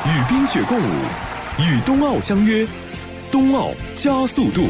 与冰雪共舞，与冬奥相约，冬奥加速度。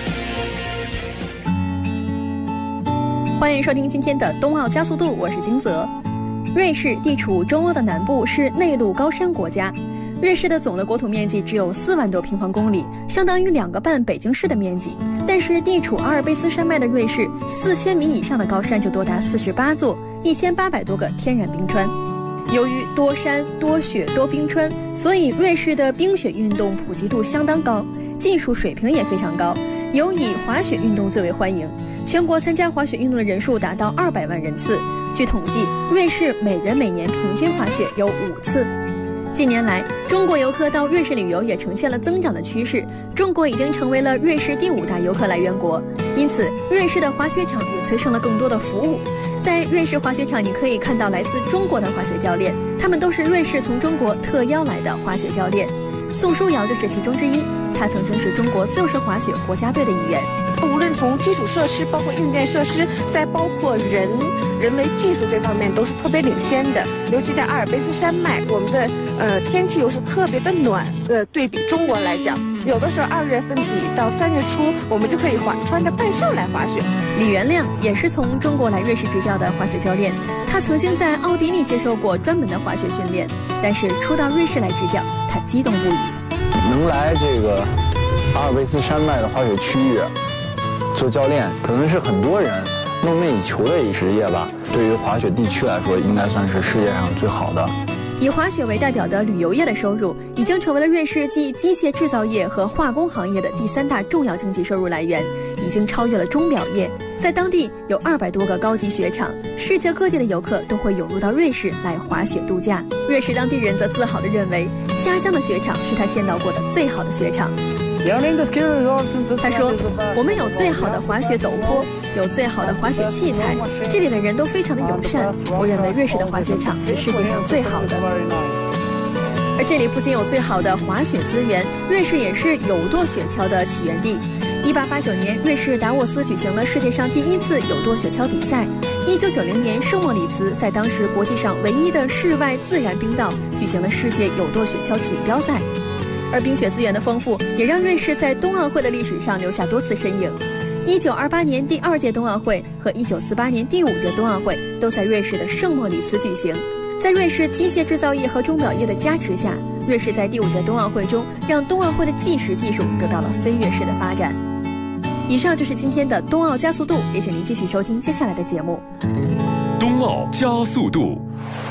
欢迎收听今天的冬奥加速度，我是金泽。瑞士地处中欧的南部，是内陆高山国家。瑞士的总的国土面积只有4万多平方公里，相当于2个半北京市的面积。但是地处阿尔卑斯山脉的瑞士，4000米以上的高山就多达48座，1800多个天然冰川。由于多山多雪多冰川，所以瑞士的冰雪运动普及度相当高，技术水平也非常高，尤以滑雪运动最为欢迎。全国参加滑雪运动的人数达到200万人次。据统计，瑞士每人每年平均滑雪有5次。近年来，中国游客到瑞士旅游也呈现了增长的趋势，中国已经成为了瑞士第5大游客来源国。因此，瑞士的滑雪场也催生了更多的服务。在瑞士滑雪场，你可以看到来自中国的滑雪教练，他们都是瑞士从中国特邀来的滑雪教练。宋书瑶就是其中之一，他曾经是中国自由式滑雪国家队的一员。 无论从基础设施，包括硬件设施，再包括人为技术这方面，都是特别领先的。尤其在阿尔卑斯山脉，我们的天气又是特别的暖，对比中国来讲，有的时候2月份底到3月初，我们就可以穿着半袖来滑雪。 李元亮也是从中国来瑞士执教的滑雪教练，他曾经在奥地利接受过专门的滑雪训练，但是初到瑞士来执教，他激动不已。 能来这个阿尔卑斯山脉的滑雪区域做教练，可能是很多人梦寐以求的一个职业吧。对于滑雪地区来说，应该算是世界上最好的。 以滑雪为代表的旅游业的收入，已经成为了瑞士继机械制造业和化工行业的第3大重要经济收入来源，已经超越了钟表业。在当地有200多个高级雪场，世界各地的游客都会涌入到瑞士来滑雪度假。瑞士当地人则自豪地认为，家乡的雪场是他见到过的最好的雪场。他说，我们有最好的滑雪陡坡，有最好的滑雪器材，这里的人都非常的友善，我认为瑞士的滑雪场是世界上最好的。而这里不仅有最好的滑雪资源，瑞士也是有舵雪橇的起源地。1889年，瑞士达沃斯举行了世界上第1次有舵雪橇比赛。1990年，圣莫里茨在当时国际上唯一的室外自然冰道举行了世界有舵雪橇锦标赛。而冰雪资源的丰富，也让瑞士在冬奥会的历史上留下多次身影。1928年第2届冬奥会和1948年第5届冬奥会都在瑞士的圣莫里茨举行。在瑞士机械制造业和钟表业的加持下，瑞士在第5届冬奥会中让冬奥会的计时技术得到了飞跃式的发展。以上就是今天的冬奥加速度，也请您继续收听接下来的节目。 冬奥加速度。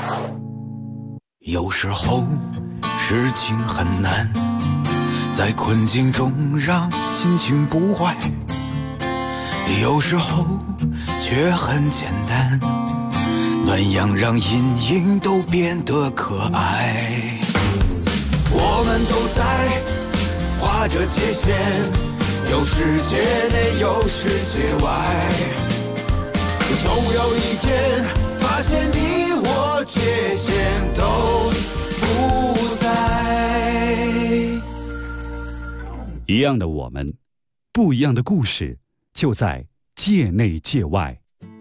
有时候事情很难，在困境中让心情不坏，有时候却很简单，暖阳让阴影都变得可爱。我们都在划着界限，有世界内有世界外，总有一天发现你我界限都不在。 一样的我们，不一样的故事，就在界内界外。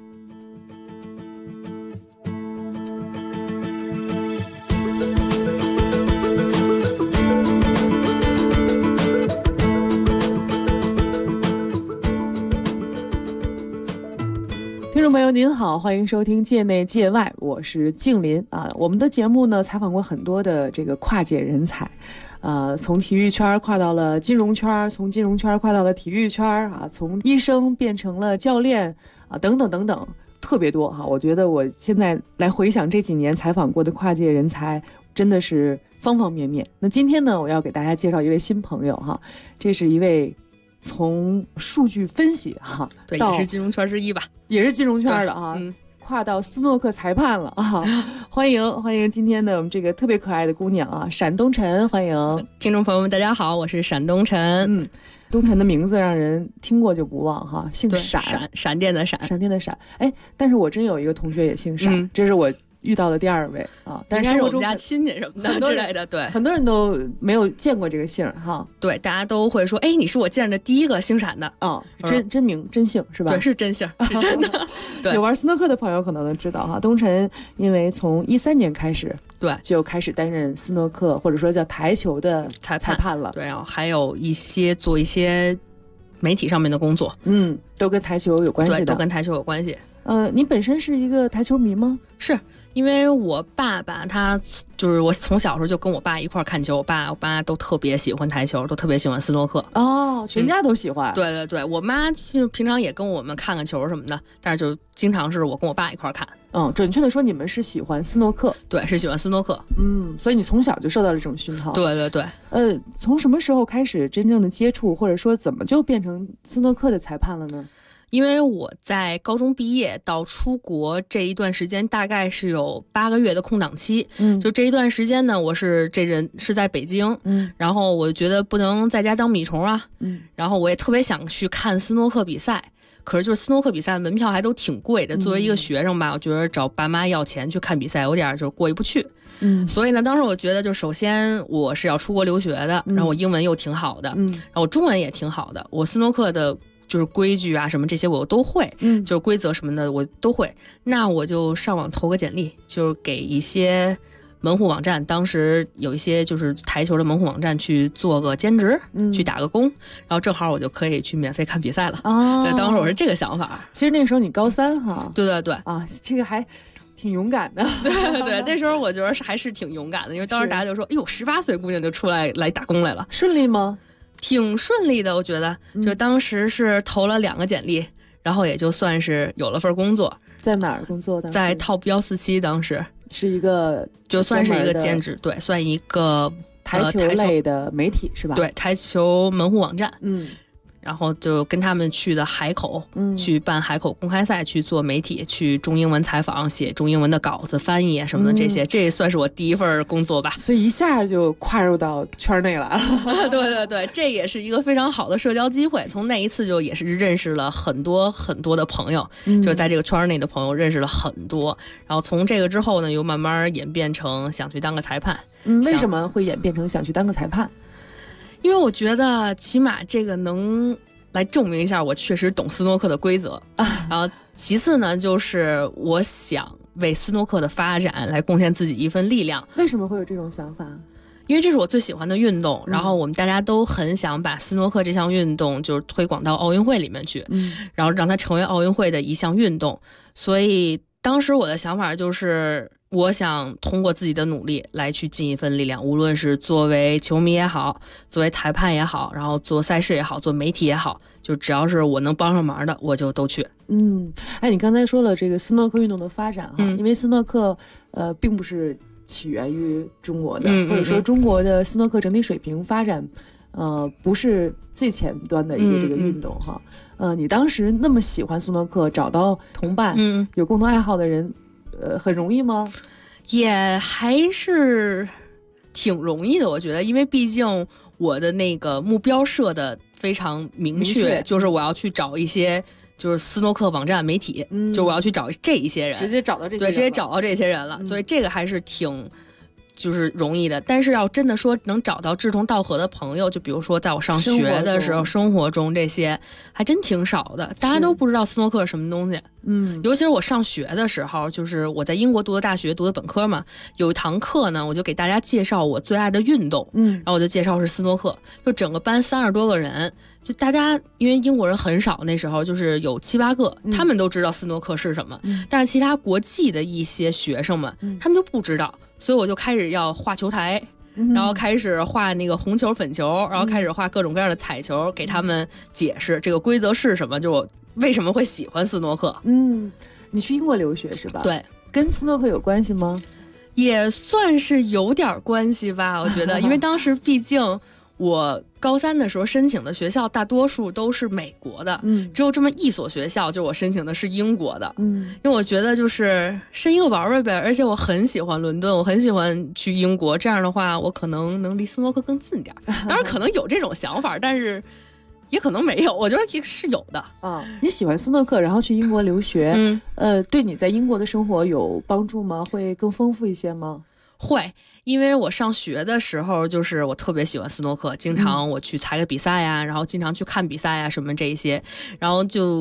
听众朋友您好，欢迎收听界内界外，我是静林啊。我们的节目呢，采访过很多的这个跨界人才，从体育圈跨到了金融圈，从金融圈跨到了体育圈啊，从医生变成了教练啊，等等等等，特别多哈。我觉得我现在来回想这几年采访过的跨界人才，真的是方方面面。那今天呢，我要给大家介绍一位新朋友哈，这是一位从数据分析哈， 对，也是金融圈之一吧， 也是金融圈的哈，跨到斯诺克裁判了啊！欢迎今天的我们这个特别可爱的姑娘啊，闪东辰，欢迎听众朋友们，大家好，我是闪东辰。 东辰的名字让人听过就不忘哈，姓闪， 闪电的闪， 闪电的闪。哎，但是我真有一个同学也姓闪，这是我遇到的第2位啊，但是我们家亲戚什么的之类的，对， 很多人都没有见过这个姓哈。 对，大家都会说，哎，你是我见的第一个姓闪的啊，真名真姓是吧？ 对，是真姓，是真的。对， 有玩斯诺克的朋友可能都知道哈，东辰因为从13年开始对， 就开始担任斯诺克或者说叫台球的裁判了。 对，然后还有做一些媒体上面的工作， 都跟台球有关系的。 对，都跟台球有关系。 你本身是一个台球迷吗？ 是。因为我爸爸他就是我从小时候就跟我爸一块看球，我爸都特别喜欢台球，都特别喜欢斯诺克。 全家都喜欢。 对对对，我妈就平常也跟我们看球什么的，但是就经常是我跟我爸一块看。 准确的说，你们是喜欢斯诺克。 对，是喜欢斯诺克。 所以你从小就受到了这种熏陶。 对对对。 从什么时候开始真正的接触，或者说怎么就变成斯诺克的裁判了呢？ 因为我在高中毕业到出国这一段时间大概是有8个月的空档期，就这一段时间呢，我是在北京，然后我觉得不能在家当米虫啊，然后我也特别想去看斯诺克比赛，可是就是斯诺克比赛的门票还都挺贵的，作为一个学生吧，我觉得找爸妈要钱去看比赛有点就过意不去。所以呢，当时我觉得就首先我是要出国留学的，然后我英文又挺好的，然后我中文也挺好的，我斯诺克的就是规矩啊什么这些我都会，就是规则什么的我都会。那我就上网投个简历，就是给一些门户网站，当时有一些就是台球的门户网站去做个兼职，去打个工，然后正好我就可以去免费看比赛了。对，当时我是这个想法。 其实那时候你高3哈。 对对对。 这个还挺勇敢的。 对对对，那时候我觉得还是挺勇敢的，因为当时大家就说，哎呦，18岁姑娘就出来打工来了。 顺利吗？ 挺顺利的，我觉得。就当时是投了2个简历，然后也就算是有了份工作。 在哪儿工作的？ 在 Top 147，当时是一个就算是一个兼职，对，算一个台球类的媒体是吧？ 对，台球门户网站。然后就跟他们去的海口，去办海口公开赛，去做媒体，去中英文采访，写中英文的稿子、翻译什么的这些，这也算是我第一份工作吧。 所以一下就跨入到圈内了。 对对对，这也是一个非常好的社交机会。从那一次就也是认识了很多很多的朋友，就是在这个圈内的朋友认识了很多。然后从这个之后呢，又慢慢演变成想去当个裁判。 为什么会演变成想去当个裁判？ 因为我觉得起码这个能来证明一下我确实懂斯诺克的规则，然后其次呢，就是我想为斯诺克的发展来贡献自己一份力量。 为什么会有这种想法？ 因为这是我最喜欢的运动，然后我们大家都很想把斯诺克这项运动就是推广到奥运会里面去，然后让它成为奥运会的一项运动。所以当时我的想法就是我想通过自己的努力来去尽一份力量，无论是作为球迷也好，作为裁判也好，然后做赛事也好，做媒体也好，就只要是我能帮上忙的我就都去。 你刚才说了这个斯诺克运动的发展因为斯诺克并不是起源于中国的，或者说中国的斯诺克整体水平发展不是最前端的一个这个运动你当时那么喜欢斯诺克，找到同伴有共同爱好的人很容易吗？ 也还是挺容易的，我觉得，因为毕竟我的那个目标设的非常明确，就是我要去找一些就是斯诺克网站媒体，就我要去找这一些人， 直接找到这些人， 对，直接找到这些人了，所以这个还是挺就是容易的。但是要真的说能找到志同道合的朋友，就比如说在我上学的时候，生活中这些还真挺少的，大家都不知道斯诺克是什么东西。尤其是我上学的时候，就是我在英国读的大学，读的本科嘛，有一堂课呢，我就给大家介绍我最爱的运动，然后我就介绍是斯诺克，就整个班30多个人，就大家因为英国人很少，那时候就是有7、8个，他们都知道斯诺克是什么，但是其他国际的一些学生们，他们就不知道，所以我就开始要画球台。然后开始画那个红球粉球，然后开始画各种各样的彩球，给他们解释这个规则是什么，就我为什么会喜欢斯诺克。 你去英国留学是吧？ 对， 跟斯诺克有关系吗？ 也算是有点关系吧，我觉得，因为当时毕竟我高3的时候申请的学校大多数都是美国的，只有这么一所学校，就我申请的是英国的，因为我觉得就是申一个玩玩呗，而且我很喜欢伦敦，我很喜欢去英国，这样的话我可能能离斯诺克更近点。当然可能有这种想法，但是也可能没有，我觉得也是有的。 你喜欢斯诺克，然后去英国留学，对你在英国的生活有帮助吗？会更丰富一些吗？ 会，因为我上学的时候就是我特别喜欢斯诺克，经常我去参个比赛呀，然后经常去看比赛呀什么这一些，然后就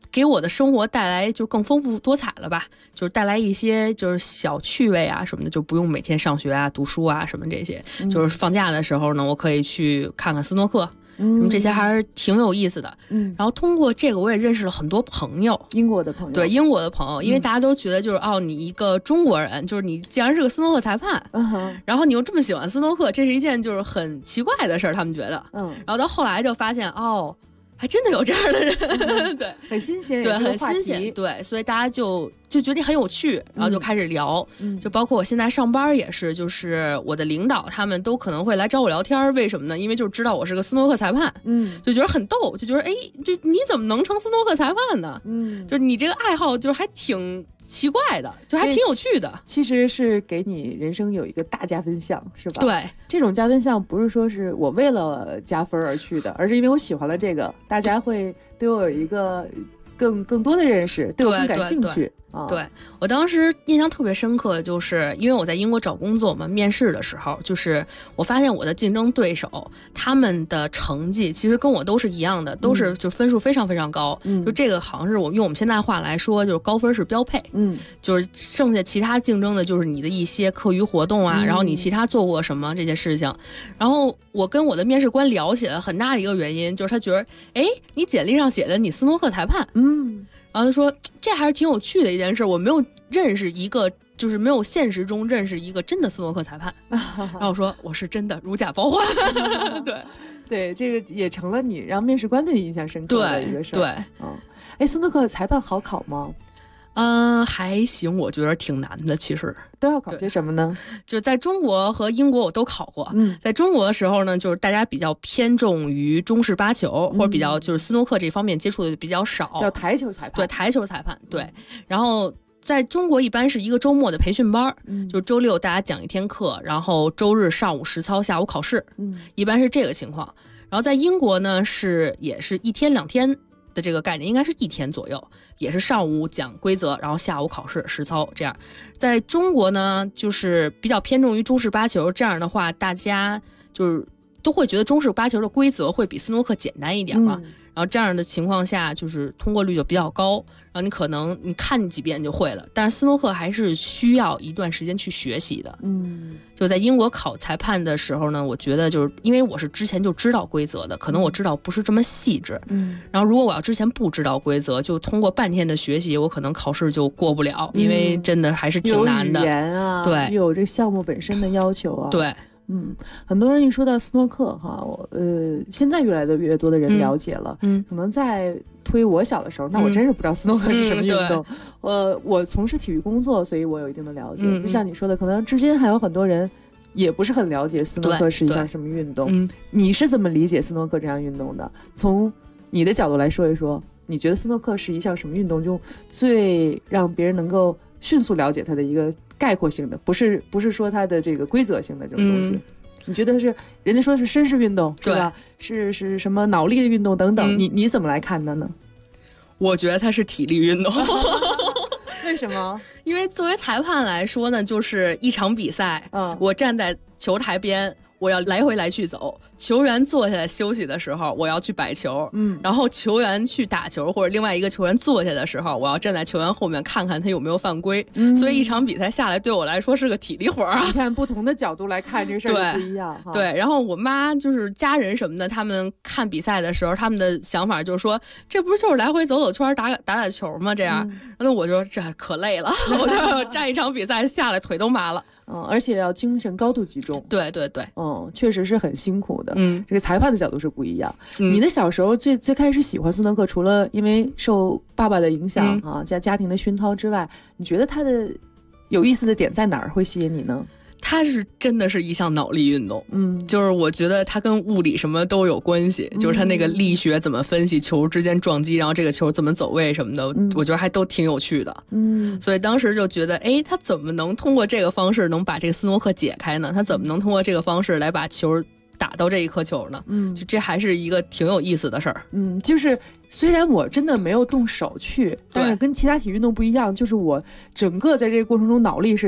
给我的生活带来就更丰富多彩了吧，就是带来一些就是小趣味啊什么的，就不用每天上学啊读书啊什么这些，就是放假的时候呢，我可以去看看斯诺克。这些还是挺有意思的。然后通过这个我也认识了很多朋友， 英国的朋友， 对，英国的朋友，因为大家都觉得就是你一个中国人，就是你既然是个斯诺克裁判，然后你又这么喜欢斯诺克，这是一件就是很奇怪的事儿，他们觉得，然后到后来就发现还真的有这样的人，对， 很新鲜， 对，很新鲜，对，所以大家就觉得很有趣，然后就开始聊，就包括我现在上班也是，就是我的领导他们都可能会来找我聊天，为什么呢？因为就知道我是个斯诺克裁判，就觉得很逗，就觉得就你怎么能成斯诺克裁判呢？就是你这个爱好就是还挺奇怪的，就还挺有趣的。 其实是给你人生有一个大加分项，是吧？ 对， 这种加分项不是说是我为了加分而去的，而是因为我喜欢了这个，大家会对我有一个更多的认识，对我更感兴趣。 对，我当时印象特别深刻，就是因为我在英国找工作嘛，面试的时候，就是我发现我的竞争对手他们的成绩其实跟我都是一样的，都是就分数非常非常高，就这个好像是用我们现在话来说，就是高分是标配，就是剩下其他竞争的就是你的一些课余活动啊，然后你其他做过什么这些事情。然后我跟我的面试官聊起来，很大的一个原因就是他觉得，你简历上写的你斯诺克裁判，然后他说这还是挺有趣的一件事，我没有认识一个，就是没有现实中认识一个真的斯诺克裁判。然后我说我是真的，如假包换。 对，这个也成了你让面试官对你印象深刻的一个事儿。 对， 斯诺克裁判好考吗？ 还行，我觉得挺难的。其实都要考些什么呢？ 就是在中国和英国我都考过。在中国的时候呢，就是大家比较偏重于中式八球，或者比较就是斯诺克这方面接触的比较少， 叫台球裁判。 对，台球裁判。对，然后在中国一般是一个周末的培训班，就周六大家讲一天课，然后周日上午实操，下午考试，一般是这个情况。然后在英国呢也是1天2天的这个概念，应该是1天左右，也是上午讲规则，然后下午考试实操这样。在中国呢，就是比较偏重于中式八球，这样的话大家就是都会觉得中式八球的规则会比斯诺克简单一点嘛。然后这样的情况下，就是通过率就比较高，然后你可能你看几遍就会了。但是斯诺克还是需要一段时间去学习的。就在英国考裁判的时候呢，我觉得就是因为我是之前就知道规则的，可能我知道不是这么细致。然后如果我要之前不知道规则，就通过半天的学习，我可能考试就过不了，因为真的还是挺难的。 有语言啊， 对， 有这项目本身的要求啊， 对。 很多人一说到斯诺克哈，现在越来越多的人了解了，可能在推我小的时候，那我真是不知道斯诺克是什么运动。我从事体育工作，所以我有一定的了解。就像你说的，可能至今还有很多人也不是很了解斯诺克是一项什么运动。你是怎么理解斯诺克这项运动的？从你的角度来说一说，你觉得斯诺克是一项什么运动中最让别人能够迅速了解它的一个概括性的，不是说它的这个规则性的这种东西。你觉得是人家说是绅士运动是吧？是什么脑力的运动等等，你怎么来看的呢？ 我觉得它是体力运动。 为什么？ 因为作为裁判来说呢，就是一场比赛，我站在球台边，我要来回来去走，球员坐下来休息的时候，我要去摆球，然后球员去打球，或者另外一个球员坐下的时候，我要站在球员后面看看他有没有犯规。所以一场比赛下来，对我来说是个体力活啊。 你看不同的角度来看这个事儿不一样。 对，然后我妈就是家人什么的，他们看比赛的时候，他们的想法就是说，这不是就是来回走走圈打球吗？这样，那我说这可累了，我就站一场比赛下来腿都麻了。 而且要精神高度集中。 对， 确实是很辛苦的。这个裁判的角度是不一样。你的小时候最开始喜欢斯诺克，除了因为受爸爸的影响加家庭的熏陶之外，你觉得它的有意思的点在哪儿会吸引你呢？ 它是真的是一项脑力运动，就是我觉得它跟物理什么都有关系，就是它那个力学怎么分析球之间撞击，然后这个球怎么走位什么的，我觉得还都挺有趣的。所以当时就觉得，他怎么能通过这个方式能把这个斯诺克解开呢？他怎么能通过这个方式来把球打到这一颗球呢？就这还是一个挺有意思的事儿。 就是虽然我真的没有动手去，但是跟其他体育运动不一样，就是我整个在这个过程中脑力是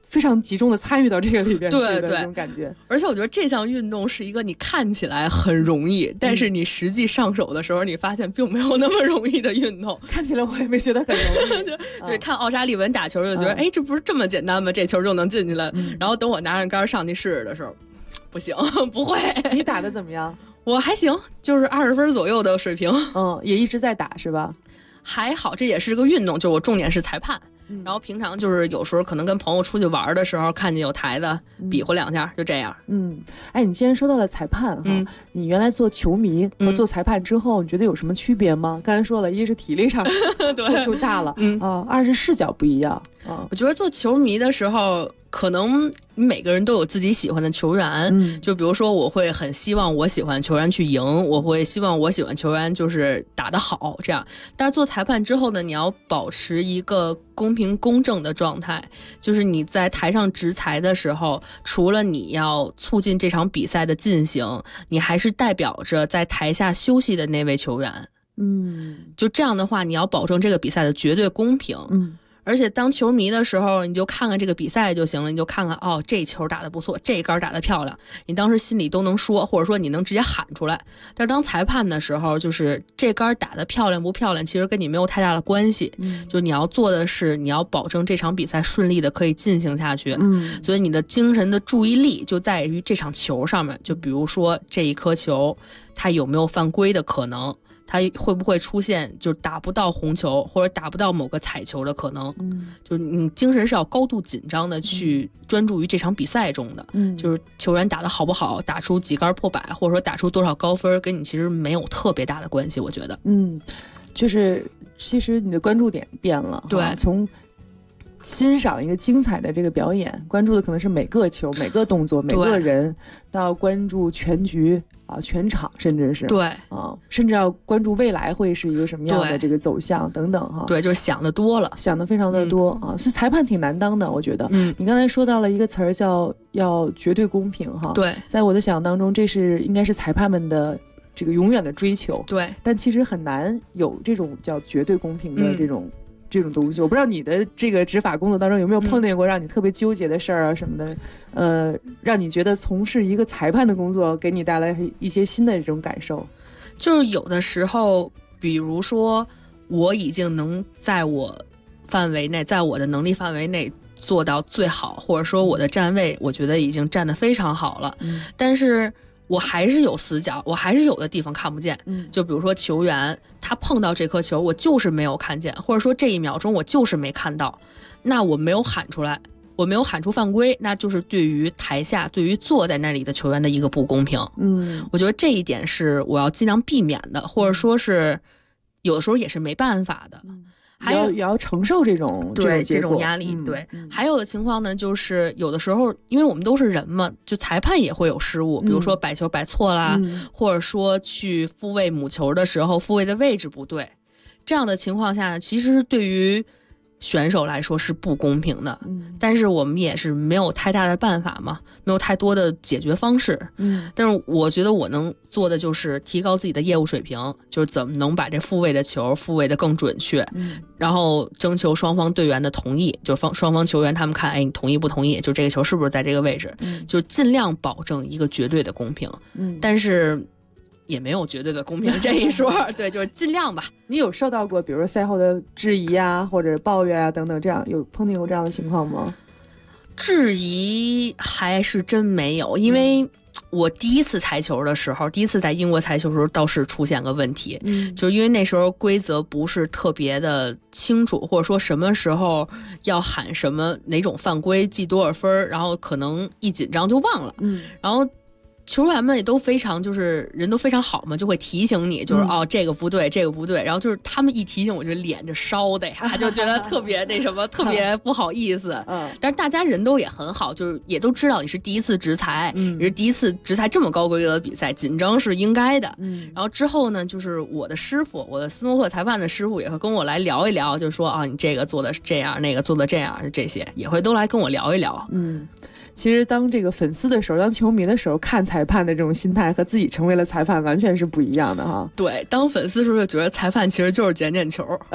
非常集中的参与到这个里边去的那种感觉。 而且我觉得这项运动是一个你看起来很容易，但是你实际上手的时候，你发现并没有那么容易的运动。 看起来我也没觉得很容易。 对，看奥沙利文打球就觉得，哎，这不是这么简单吗？这球就能进去了。然后等我拿着杆上去试的时候，不行，不会。 你打的怎么样？ 我还行，就是20分左右的水平。 也一直在打是吧？ 还好，这也是个运动，就我重点是裁判。然后平常就是有时候可能跟朋友出去玩的时候，看见有台子比划2下，就这样。 哎，你既然说到了裁判哈，你原来做球迷和做裁判之后，你觉得有什么区别吗？刚才说了，一是体力上付出大了，二是视角不一样。 我觉得做球迷的时候，可能每个人都有自己喜欢的球员，就比如说我会很希望我喜欢球员去赢，我会希望我喜欢球员就是打得好这样。但是做裁判之后呢，你要保持一个公平公正的状态，就是你在台上执裁的时候，除了你要促进这场比赛的进行，你还是代表着在台下休息的那位球员。就这样的话，你要保证这个比赛的绝对公平。而且当球迷的时候，你就看看这个比赛就行了，你就看看这球打得不错，这杆打得漂亮，你当时心里都能说，或者说你能直接喊出来。但是当裁判的时候，就是这杆打得漂亮不漂亮，其实跟你没有太大的关系。就你要做的是，你要保证这场比赛顺利的可以进行下去。所以你的精神的注意力就在于这场球上面。就比如说这一颗球，它有没有犯规的可能？它会不会出现就打不到红球或者打不到某个彩球的可能？就是你精神是要高度紧张的去专注于这场比赛中的。就是球员打得好不好，打出几杆破百，或者说打出多少高分，跟你其实没有特别大的关系，我觉得。 就是其实你的关注点变了， 对， 从欣赏一个精彩的这个表演，关注的可能是每个球、每个动作、每个人，到关注全局。全场，甚至是对甚至要关注未来会是一个什么样的这个走向等等哈。 对，就是想的多了， 想的非常的多所以裁判挺难当的，我觉得。你刚才说到了一个词儿叫要绝对公平哈。 对， 在我的想象当中，这是应该是裁判们的这个永远的追求。 对， 但其实很难有这种叫绝对公平的这种东西。我不知道你的这个执法工作当中有没有碰见过让你特别纠结的事儿什么的，让你觉得从事一个裁判的工作给你带来一些新的这种感受。 就是有的时候，比如说我已经能在我范围内，在我的能力范围内做到最好，或者说我的站位我觉得已经站得非常好了，但是我还是有死角，我还是有的地方看不见。就比如说球员他碰到这颗球，我就是没有看见，或者说这1秒钟我就是没看到，那我没有喊出来，我没有喊出犯规，那就是对于台下，对于坐在那里的球员的一个不公平。我觉得这一点是我要尽量避免的，或者说是有的时候也是没办法的。 也要承受这种压力。对，还有的情况呢，就是有的时候因为我们都是人嘛，就裁判也会有失误，比如说摆球摆错啦，或者说去复位母球的时候复位的位置不对，这样的情况下呢，其实对于选手来说是不公平的。但是我们也是没有太大的办法嘛，没有太多的解决方式。但是我觉得我能做的就是提高自己的业务水平，就是怎么能把这复位的球复位的更准确，然后征求双方队员的同意，就双方球员他们看，哎，你同意不同意？就这个球是不是在这个位置？就尽量保证一个绝对的公平。但是也没有绝对的公平这一说。对，就是尽量吧。 你有受到过比如说赛后的质疑啊或者抱怨啊等等，这样有碰见过这样的情况吗？ 质疑还是真没有，因为我第一次裁球的时候，第一次在英国裁球的时候倒是出现个问题，就是因为那时候规则不是特别的清楚，或者说什么时候要喊什么哪种犯规记多少分，然后可能一紧张就忘了，然后球员们也都非常就是人都非常好嘛，就会提醒你，就是这个不对这个不对，然后就是他们一提醒我就脸就烧的呀，就觉得特别那什么特别不好意思。但是大家人都也很好，就是也都知道你是第一次执裁，也是第一次执裁这么高规格的比赛，紧张是应该的。然后之后呢，就是我的师傅，我的斯诺克裁判的师傅也会跟我来聊一聊，就是说你这个做的是这样，那个做的这样，这些也会都来跟我聊一聊。 其实当这个粉丝的时候，当球迷的时候，看裁判的这种心态和自己成为了裁判完全是不一样的哈。 对，当粉丝的时候就觉得裁判其实就是捡捡球，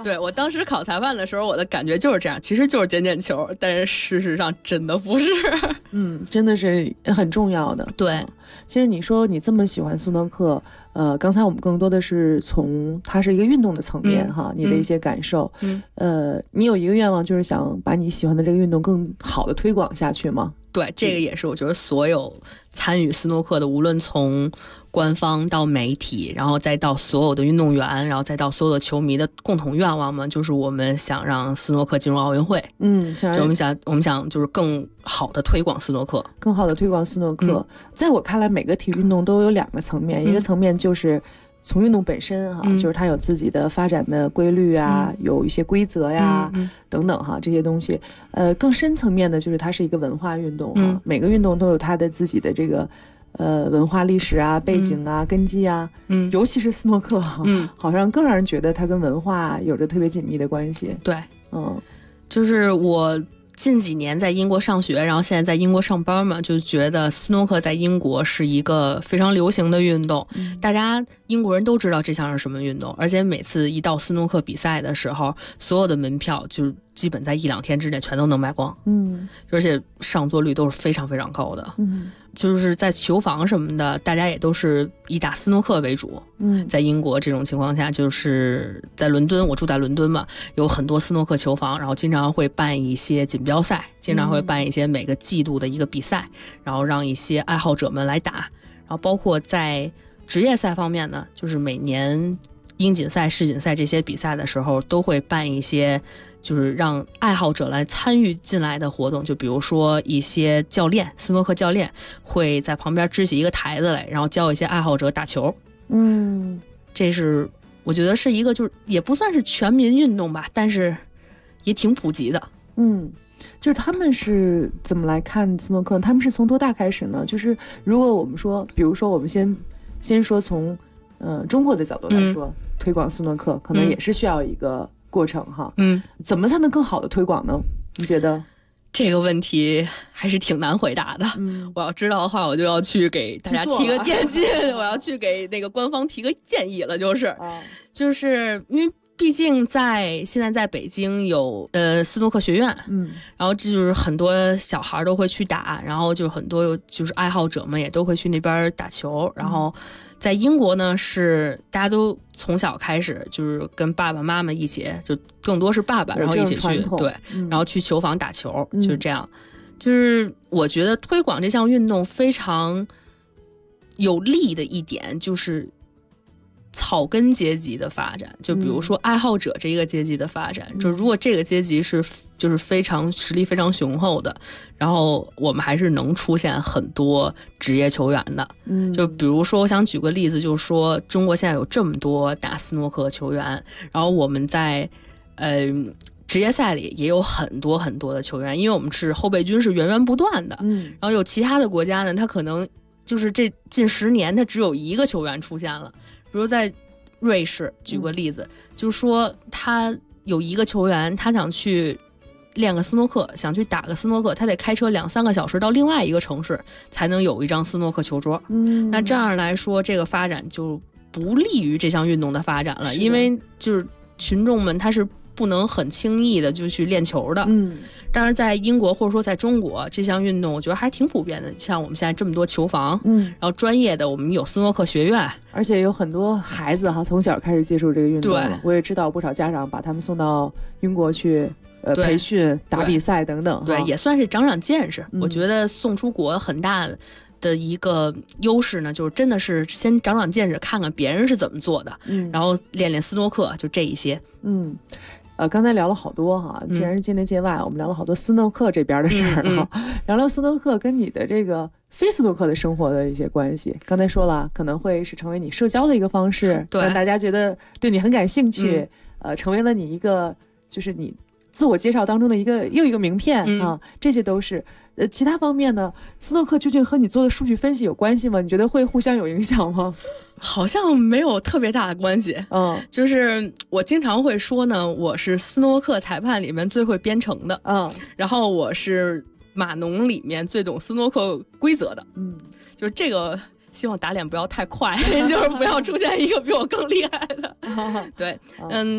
对，我当时考裁判的时候，我的感觉就是这样，其实就是捡捡球，但是事实上真的不是。 真的是很重要的。 对， 其实你说你这么喜欢斯诺克，刚才我们更多的是从它是一个运动的层面哈，你的一些感受。你有一个愿望，就是想把你喜欢的这个运动更好的推广下去吗？ 对，这个也是我觉得所有参与斯诺克的，无论从官方到媒体，然后再到所有的运动员，然后再到所有的球迷的共同愿望嘛，就是我们想让斯诺克进入奥运会。就我们想就是更好的推广斯诺克， 更好的推广斯诺克。在我看来，每个体育运动都有两个层面，一个层面就是从运动本身哈，就是它有自己的发展的规律啊，有一些规则呀，等等哈，这些东西。更深层面的就是它是一个文化运动啊，每个运动都有它的自己的这个文化历史啊、背景啊、根基啊。尤其是斯诺克哈，好像更让人觉得它跟文化有着特别紧密的关系。 对，就是我近几年在英国上学，然后现在在英国上班嘛，就觉得斯诺克在英国是一个非常流行的运动，大家英国人都知道这项是什么运动，而且每次一到斯诺克比赛的时候，所有的门票就基本在1-2天之内全都能卖光，而且上座率都是非常非常高的，就是在球房什么的，大家也都是以打斯诺克为主。在英国这种情况下，就是在伦敦，我住在伦敦嘛，有很多斯诺克球房，然后经常会办一些锦标赛，经常会办一些每个季度的一个比赛，然后让一些爱好者们来打。然后包括在职业赛方面呢，就是每年英锦赛、世锦赛这些比赛的时候，都会办一些就是让爱好者来参与进来的活动，就比如说一些教练，斯诺克教练会在旁边支起一个台子来，然后教一些爱好者打球。这是我觉得是一个就是也不算是全民运动吧，但是也挺普及的。 就是他们是怎么来看斯诺克？他们是从多大开始呢？就是如果我们说，比如说我们先说从中国的角度来说，推广斯诺克可能也是需要一个过程哈。怎么才能更好的推广呢？你觉得？ 这个问题还是挺难回答的。我要知道的话，我就要去给大家提个建议，我要去给那个官方提个建议了，就是因为毕竟现在在北京有斯诺克学院，然后这就是很多小孩都会去打，然后就很多就是爱好者们也都会去那边打球，然后在英国呢是大家都从小开始就是跟爸爸妈妈一起，就更多是爸爸，然后一起去，对，然后去球房打球，就是这样。就是我觉得推广这项运动非常有利的一点就是草根阶级的发展，就比如说爱好者这个阶级的发展，就如果这个阶级就是非常实力非常雄厚的，然后我们还是能出现很多职业球员的。就比如说我想举个例子，就是说中国现在有这么多打斯诺克球员，然后我们在职业赛里也有很多很多的球员，因为我们是后备军是源源不断的，然后有其他的国家呢，他可能就是这近10年他只有一个球员出现了。比如在瑞士举个例子，就是说他有一个球员，他想去练个斯诺克，想去打个斯诺克，他得开车2-3个小时到另外一个城市才能有一张斯诺克球桌。那这样来说，这个发展就不利于这项运动的发展了，因为就是群众们他是不能很轻易的就去练球的。但是在英国或者说在中国，这项运动我觉得还是挺普遍的，像我们现在这么多球房，然后专业的我们有斯诺克学院， 而且有很多孩子哈从小开始接触这个运动了。我也知道不少家长把他们送到英国去培训、打比赛等等， 对，也算是长见识。我觉得送出国很大的一个优势呢，就是真的是先长见识，看看别人是怎么做的，然后练练斯诺克，就这一些。 刚才聊了好多哈，既然是境内界外，我们聊了好多斯诺克这边的事儿哈，聊聊斯诺克跟你的这个非斯诺克的生活的一些关系。刚才说了，可能会是成为你社交的一个方式，让大家觉得对你很感兴趣，成为了你一个就是你自我介绍当中的又一个名片啊，这些都是。其他方面呢，斯诺克究竟和你做的数据分析有关系吗？你觉得会互相有影响吗？ 好像没有特别大的关系。就是我经常会说呢，我是斯诺克裁判里面最会编程的，然后我是码农里面最懂斯诺克规则的，就是这个。希望打脸不要太快，就是不要出现一个比我更厉害的。对，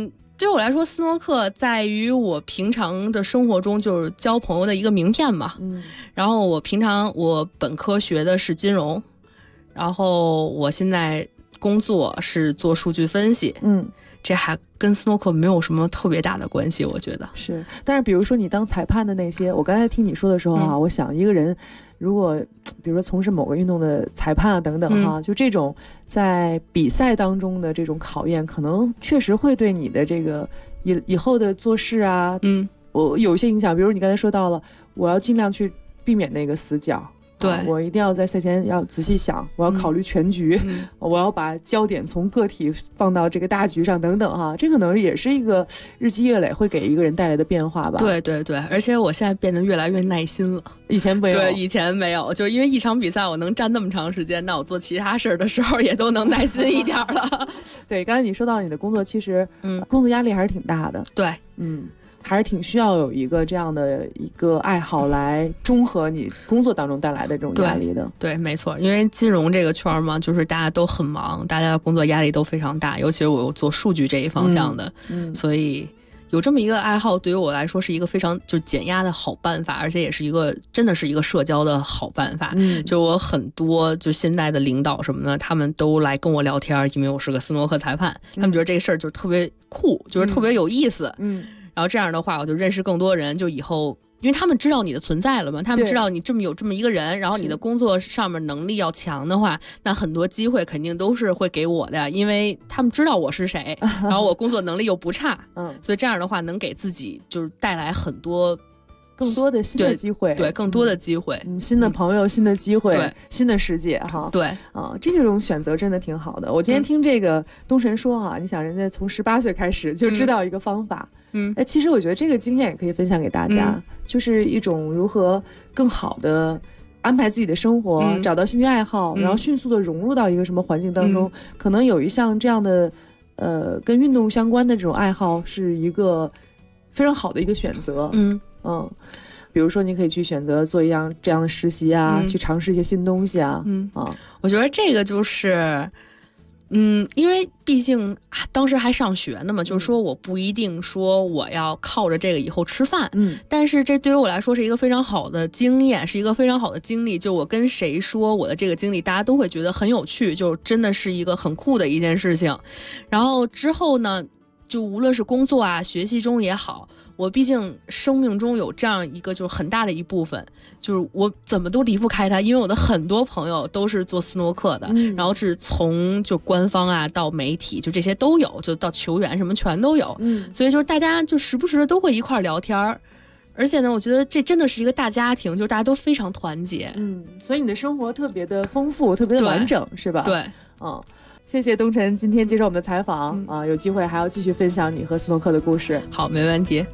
对我来说，斯诺克在于我平常的生活中就是交朋友的一个名片嘛。然后我本科学的是金融，然后我现在工作是做数据分析。这还跟斯诺克没有什么特别大的关系，我觉得是。但是比如说你当裁判的那些，我刚才听你说的时候啊，我想一个人如果比如说从事某个运动的裁判啊等等哈，就这种在比赛当中的这种考验，可能确实会对你的这个以后的做事啊，我有一些影响。比如你刚才说到了，我要尽量去避免那个死角。对，我一定要在赛前要仔细想，我要考虑全局，我要把焦点从个体放到这个大局上等等哈，这可能也是一个日积月累会给一个人带来的变化吧。 对对对，而且我现在变得越来越耐心了， 以前没有。 对，以前没有，就因为一场比赛我能站那么长时间，那我做其他事儿的时候也都能耐心一点了。 对，刚才你说到你的工作，其实工作压力还是挺大的。 对， 还是挺需要有一个这样的一个爱好来中和你工作当中带来的这种压力的。 对，没错，因为金融这个圈嘛，就是大家都很忙，大家的工作压力都非常大，尤其是我做数据这一方向的，所以有这么一个爱好对于我来说是一个非常就是减压的好办法，而且也是一个真的是一个社交的好办法。就我很多就现在的领导什么的，他们都来跟我聊天，因为我是个斯诺克裁判，他们觉得这个事儿就是特别酷，就是特别有意思。然后这样的话我就认识更多人，就以后因为他们知道你的存在了嘛，他们知道你有这么一个人，然后你的工作上面能力要强的话，那很多机会肯定都是会给我的，因为他们知道我是谁，然后我工作能力又不差，所以这样的话能给自己就是带来很多更多的新的机会。 对，更多的机会， 新的朋友，新的机会，对，新的世界哈。 对啊，这种选择真的挺好的。我今天听这个东神说啊，你想人家从18岁开始就知道一个方法，其实我觉得这个经验也可以分享给大家，就是一种如何更好的安排自己的生活，找到兴趣爱好，然后迅速的融入到一个什么环境当中，可能有一项这样的跟运动相关的这种爱好是一个非常好的一个选择。比如说你可以去选择做一样这样的实习啊，去尝试一些新东西啊。 我觉得这个就是因为毕竟当时还上学呢嘛，就是说我不一定说我要靠着这个以后吃饭，但是这对于我来说是一个非常好的经验，是一个非常好的经历。就我跟谁说我的这个经历，大家都会觉得很有趣，就真的是一个很酷的一件事情。然后之后呢，就无论是工作啊、学习中也好，我毕竟生命中有这样一个就是很大的一部分，就是我怎么都离不开它，因为我的很多朋友都是做斯诺克的，然后是从就官方啊到媒体，就这些都有，就到球员什么全都有，所以就是大家就时不时的都会一块聊天儿。而且呢，我觉得这真的是一个大家庭，就是大家都非常团结。 所以你的生活特别的丰富，特别的完整，是吧？ 对， 谢谢东辰今天接受我们的采访啊，有机会还要继续分享你和斯诺克的故事。 好，没问题。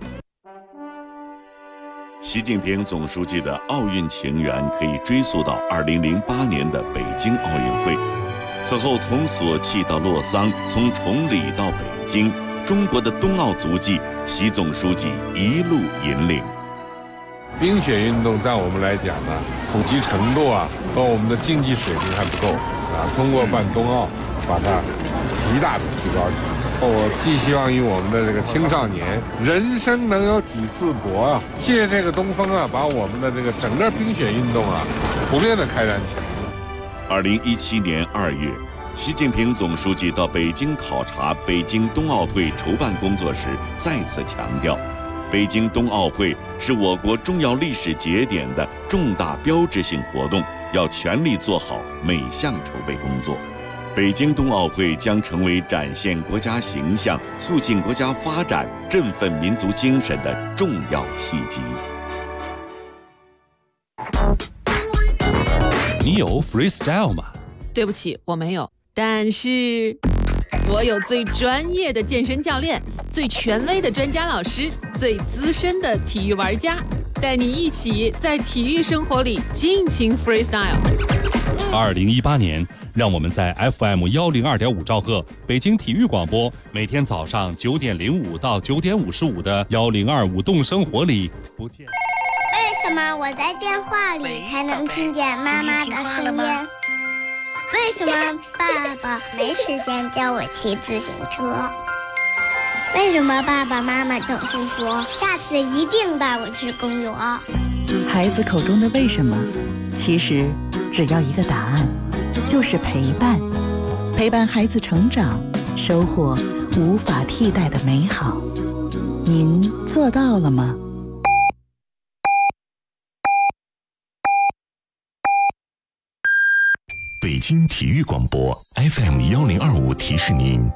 习近平总书记的奥运情缘可以追溯到2008年的北京奥运会，此后从索契到洛桑，从崇礼到北京，中国的冬奥足迹，习总书记一路引领。 冰雪运动在我们来讲呢，普及程度啊和我们的竞技水平还不够啊，通过办冬奥把它极大的提高起来。我寄希望于我们的这个青少年，人生能有几次搏啊！借这个东风啊，把我们的这个整个冰雪运动啊，普遍的开展起来。 2017年2月，习近平总书记到北京考察北京冬奥会筹办工作时，再次强调，北京冬奥会是我国重要历史节点的重大标志性活动，要全力做好每项筹备工作。北京冬奥会将成为展现国家形象、促进国家发展、振奋民族精神的重要契机。 你有 freestyle 吗？ 对不起，我没有。但是我有最专业的健身教练，最权威的专家老师，最资深的体育玩家，带你一起在体育生活里尽情 freestyle。 2018年，让我们在 FM 102.5兆赫北京体育广播，每天早上9点05到9点55的1025舞动生活里不见。 为什么我在电话里才能听见妈妈的声音？为什么爸爸没时间教我骑自行车？ 为什么爸爸妈妈总是说下次一定带我去公园？ 孩子口中的为什么，其实只要一个答案，就是陪伴。陪伴孩子成长，收获无法替代的美好。您做到了吗？ 北京体育广播 FM 1025提示您，